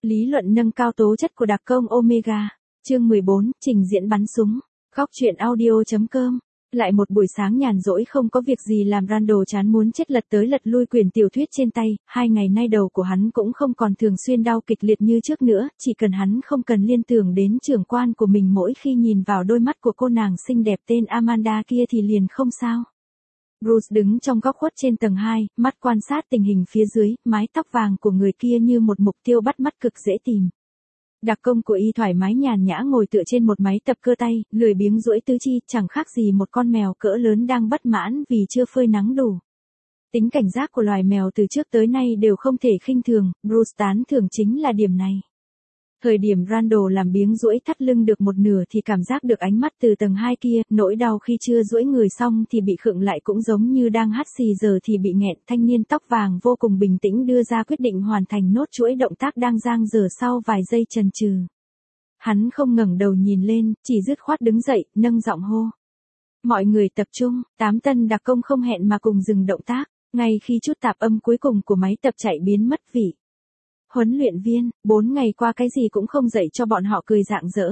Lý luận nâng cao tố chất của đặc công Omega. Chương 14, trình diễn bắn súng. Góc truyện audio.com. Lại một buổi sáng nhàn rỗi không có việc gì làm, Randall chán muốn chết lật tới lật lui quyển tiểu thuyết trên tay. 2 ngày nay đầu của hắn cũng không còn thường xuyên đau kịch liệt như trước nữa, chỉ cần hắn không cần liên tưởng đến trưởng quan của mình mỗi khi nhìn vào đôi mắt của cô nàng xinh đẹp tên Amanda kia thì liền không sao. Bruce đứng trong góc khuất trên tầng 2, mắt quan sát tình hình phía dưới, mái tóc vàng của người kia như một mục tiêu bắt mắt cực dễ tìm. Đặc công của y thoải mái nhàn nhã ngồi tựa trên một máy tập cơ tay, lười biếng duỗi tứ chi, chẳng khác gì một con mèo cỡ lớn đang bất mãn vì chưa phơi nắng đủ. Tính cảnh giác của loài mèo từ trước tới nay đều không thể khinh thường, Bruce tán thưởng chính là điểm này. Thời điểm Randall làm biếng duỗi thắt lưng được một nửa thì cảm giác được ánh mắt từ tầng 2 kia, nỗi đau khi chưa duỗi người xong thì bị khựng lại cũng giống như đang hắt xì giờ thì bị nghẹn. Thanh niên tóc vàng vô cùng bình tĩnh đưa ra quyết định hoàn thành nốt chuỗi động tác đang dang dở sau vài giây chần chừ. Hắn không ngẩng đầu nhìn lên, chỉ dứt khoát đứng dậy, nâng giọng hô. Mọi người tập trung, 8 tân đặc công không hẹn mà cùng dừng động tác, ngay khi chút tạp âm cuối cùng của máy tập chạy biến mất vị. Huấn luyện viên, 4 ngày qua cái gì cũng không dạy cho bọn họ, cười rạng rỡ.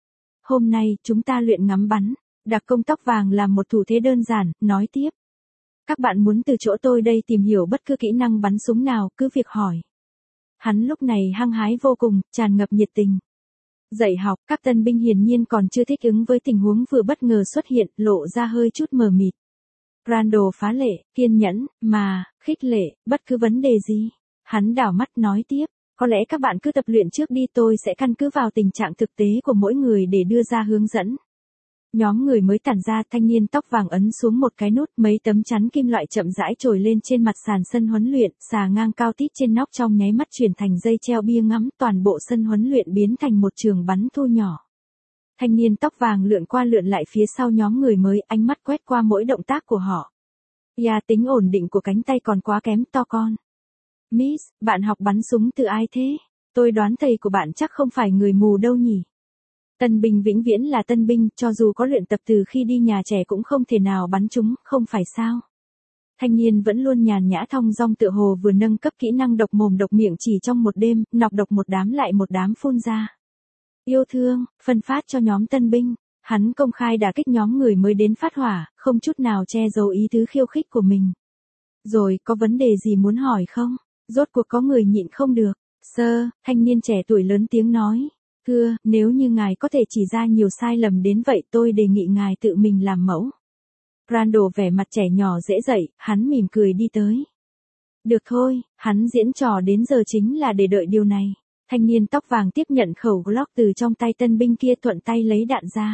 Hôm nay, chúng ta luyện ngắm bắn. Đặc công tóc vàng làm một thủ thế đơn giản, nói tiếp. Các bạn muốn từ chỗ tôi đây tìm hiểu bất cứ kỹ năng bắn súng nào, cứ việc hỏi. Hắn lúc này hăng hái vô cùng, tràn ngập nhiệt tình. Dạy học, các tân binh hiển nhiên còn chưa thích ứng với tình huống vừa bất ngờ xuất hiện, lộ ra hơi chút mờ mịt. Randall phá lệ, kiên nhẫn, mà, khích lệ, bất cứ vấn đề gì. Hắn đảo mắt nói tiếp, có lẽ các bạn cứ tập luyện trước đi, tôi sẽ căn cứ vào tình trạng thực tế của mỗi người để đưa ra hướng dẫn. Nhóm người mới tản ra, thanh niên tóc vàng ấn xuống một cái nút, mấy tấm chắn kim loại chậm rãi trồi lên trên mặt sàn sân huấn luyện, xà ngang cao tít trên nóc trong nháy mắt chuyển thành dây treo bia ngắm, toàn bộ sân huấn luyện biến thành một trường bắn thu nhỏ. Thanh niên tóc vàng lượn qua lượn lại phía sau nhóm người mới, ánh mắt quét qua mỗi động tác của họ. Tính ổn định của cánh tay còn quá kém, to con. Miss, bạn học bắn súng từ ai thế? Tôi đoán thầy của bạn chắc không phải người mù đâu nhỉ? Tân binh vĩnh viễn là tân binh, cho dù có luyện tập từ khi đi nhà trẻ cũng không thể nào bắn chúng, không phải sao? Thanh niên vẫn luôn nhàn nhã thong dong tựa hồ vừa nâng cấp kỹ năng độc mồm độc miệng chỉ trong một đêm, nọc độc một đám lại một đám phun ra. Yêu thương, phân phát cho nhóm tân binh. Hắn công khai đả kích nhóm người mới đến phát hỏa, không chút nào che giấu ý tứ khiêu khích của mình. Rồi, có vấn đề gì muốn hỏi không? Rốt cuộc có người nhịn không được. Sir, thanh niên trẻ tuổi lớn tiếng nói. Thưa, nếu như ngài có thể chỉ ra nhiều sai lầm đến vậy tôi đề nghị ngài tự mình làm mẫu. Randall vẻ mặt trẻ nhỏ dễ dậy, hắn mỉm cười đi tới. Được thôi, hắn diễn trò đến giờ chính là để đợi điều này. Thanh niên tóc vàng tiếp nhận khẩu Glock từ trong tay tân binh kia, thuận tay lấy đạn ra.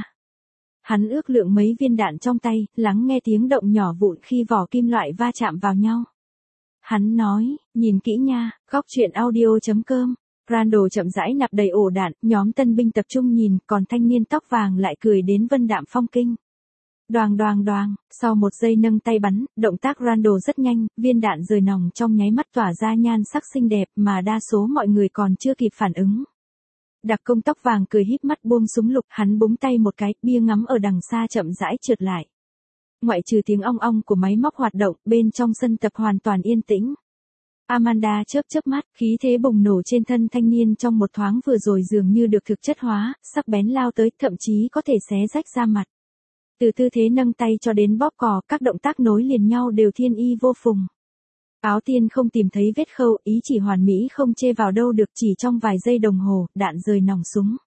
Hắn ước lượng mấy viên đạn trong tay, lắng nghe tiếng động nhỏ vụn khi vỏ kim loại va chạm vào nhau. Hắn nói, nhìn kỹ nha, góc truyện audio.com. Randall chậm rãi nạp đầy ổ đạn, nhóm tân binh tập trung nhìn, còn thanh niên tóc vàng lại cười đến vân đạm phong kinh. Đoàng đoàng đoàng, sau một giây nâng tay bắn, động tác Randall rất nhanh, viên đạn rời nòng trong nháy mắt tỏa ra nhan sắc xinh đẹp mà đa số mọi người còn chưa kịp phản ứng. Đặc công tóc vàng cười híp mắt buông súng lục, hắn búng tay một cái, bia ngắm ở đằng xa chậm rãi trượt lại. Ngoại trừ tiếng ong ong của máy móc hoạt động, bên trong sân tập hoàn toàn yên tĩnh. Amanda chớp chớp mắt, khí thế bùng nổ trên thân thanh niên trong một thoáng vừa rồi dường như được thực chất hóa, sắc bén lao tới, thậm chí có thể xé rách da mặt. Từ tư thế nâng tay cho đến bóp cò, các động tác nối liền nhau đều thiên y vô phùng. Áo tiên không tìm thấy vết khâu, ý chỉ hoàn mỹ không chê vào đâu được, chỉ trong vài giây đồng hồ, đạn rời nòng súng.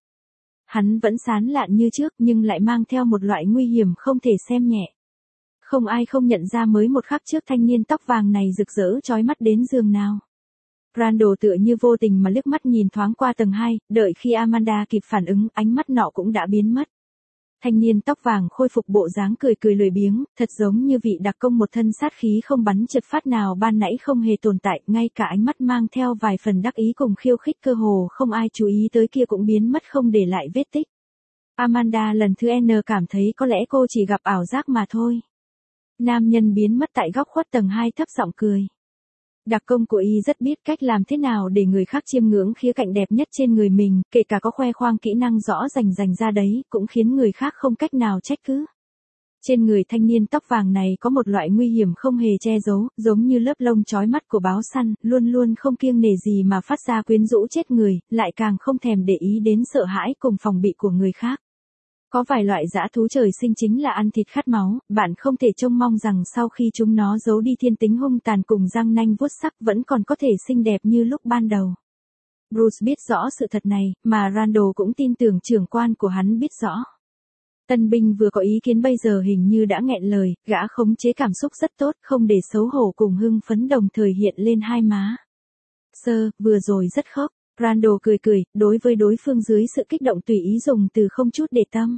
Hắn vẫn sán lạn như trước nhưng lại mang theo một loại nguy hiểm không thể xem nhẹ. Không ai không nhận ra mới một khắc trước thanh niên tóc vàng này rực rỡ chói mắt đến giường nào. Randall tựa như vô tình mà liếc mắt nhìn thoáng qua tầng 2, đợi khi Amanda kịp phản ứng, ánh mắt nọ cũng đã biến mất. Thanh niên tóc vàng khôi phục bộ dáng cười cười lười biếng, thật giống như vị đặc công một thân sát khí không bắn chật phát nào ban nãy không hề tồn tại, ngay cả ánh mắt mang theo vài phần đắc ý cùng khiêu khích cơ hồ không ai chú ý tới kia cũng biến mất không để lại vết tích. Amanda lần thứ N cảm thấy có lẽ cô chỉ gặp ảo giác mà thôi. Nam nhân biến mất tại góc khuất tầng 2 thấp giọng cười. Đặc công của y rất biết cách làm thế nào để người khác chiêm ngưỡng khía cạnh đẹp nhất trên người mình, kể cả có khoe khoang kỹ năng rõ rành rành ra đấy, cũng khiến người khác không cách nào trách cứ. Trên người thanh niên tóc vàng này có một loại nguy hiểm không hề che giấu, giống như lớp lông chói mắt của báo săn, luôn luôn không kiêng nể gì mà phát ra quyến rũ chết người, lại càng không thèm để ý đến sợ hãi cùng phòng bị của người khác. Có vài loại dã thú trời sinh chính là ăn thịt khát máu, bạn không thể trông mong rằng sau khi chúng nó giấu đi thiên tính hung tàn cùng răng nanh vuốt sắc vẫn còn có thể xinh đẹp như lúc ban đầu. Bruce biết rõ sự thật này, mà Randall cũng tin tưởng trưởng quan của hắn biết rõ. Tân binh vừa có ý kiến bây giờ hình như đã nghẹn lời, gã khống chế cảm xúc rất tốt, không để xấu hổ cùng hưng phấn đồng thời hiện lên hai má. Sir, vừa rồi rất khóc. Randall cười cười, đối với đối phương dưới sự kích động tùy ý dùng từ không chút để tâm.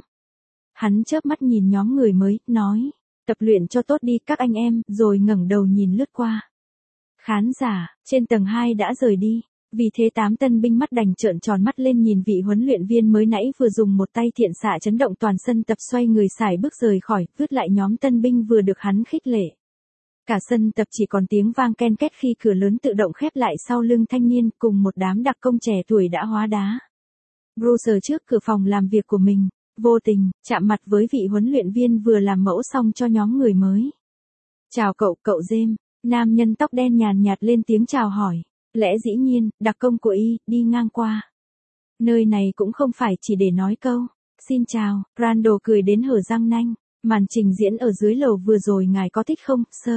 Hắn chớp mắt nhìn nhóm người mới, nói, tập luyện cho tốt đi các anh em, rồi ngẩng đầu nhìn lướt qua. Khán giả, trên tầng 2 đã rời đi. Vì thế 8 tân binh mắt đành trợn tròn mắt lên nhìn vị huấn luyện viên mới nãy vừa dùng một tay thiện xạ chấn động toàn sân tập xoay người sải bước rời khỏi, vứt lại nhóm tân binh vừa được hắn khích lệ. Cả sân tập chỉ còn tiếng vang ken két khi cửa lớn tự động khép lại sau lưng thanh niên cùng một đám đặc công trẻ tuổi đã hóa đá. Bruce trước cửa phòng làm việc của mình, vô tình, chạm mặt với vị huấn luyện viên vừa làm mẫu xong cho nhóm người mới. Chào cậu, cậu James, nam nhân tóc đen nhàn nhạt lên tiếng chào hỏi. Lẽ dĩ nhiên, đặc công của y, đi ngang qua. Nơi này cũng không phải chỉ để nói câu, xin chào, Randall cười đến hở răng nanh, màn trình diễn ở dưới lầu vừa rồi ngài có thích không, sir?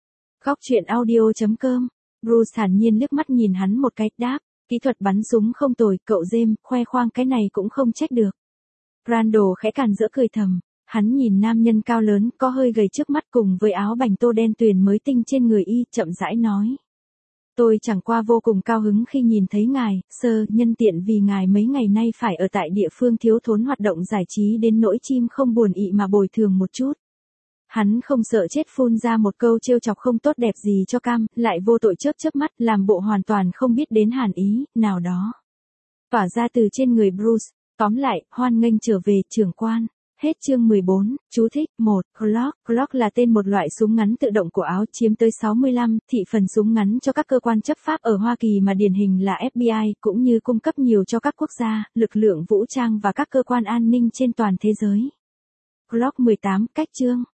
Góc truyện audio.com, Bruce thản nhiên liếc mắt nhìn hắn một cái, đáp, kỹ thuật bắn súng không tồi, cậu James, khoe khoang cái này cũng không trách được. Randall khẽ càn rỡ cười thầm, hắn nhìn nam nhân cao lớn, có hơi gầy trước mắt cùng với áo bành tô đen tuyền mới tinh trên người y, chậm rãi nói. Tôi chẳng qua vô cùng cao hứng khi nhìn thấy ngài, sir, nhân tiện vì ngài mấy ngày nay phải ở tại địa phương thiếu thốn hoạt động giải trí đến nỗi chim không buồn ị mà bồi thường một chút. Hắn không sợ chết phun ra một câu trêu chọc không tốt đẹp gì cho Cam, lại vô tội chớp mắt, làm bộ hoàn toàn không biết đến hàn ý, nào đó. Tỏa ra từ trên người Bruce, tóm lại, hoan nghênh trở về, trưởng quan. Hết chương 14, chú thích, 1, Glock. Glock là tên một loại súng ngắn tự động của Áo, chiếm tới 65 thị phần súng ngắn cho các cơ quan chấp pháp ở Hoa Kỳ mà điển hình là FBI, cũng như cung cấp nhiều cho các quốc gia, lực lượng vũ trang và các cơ quan an ninh trên toàn thế giới. Glock 18, cách chương.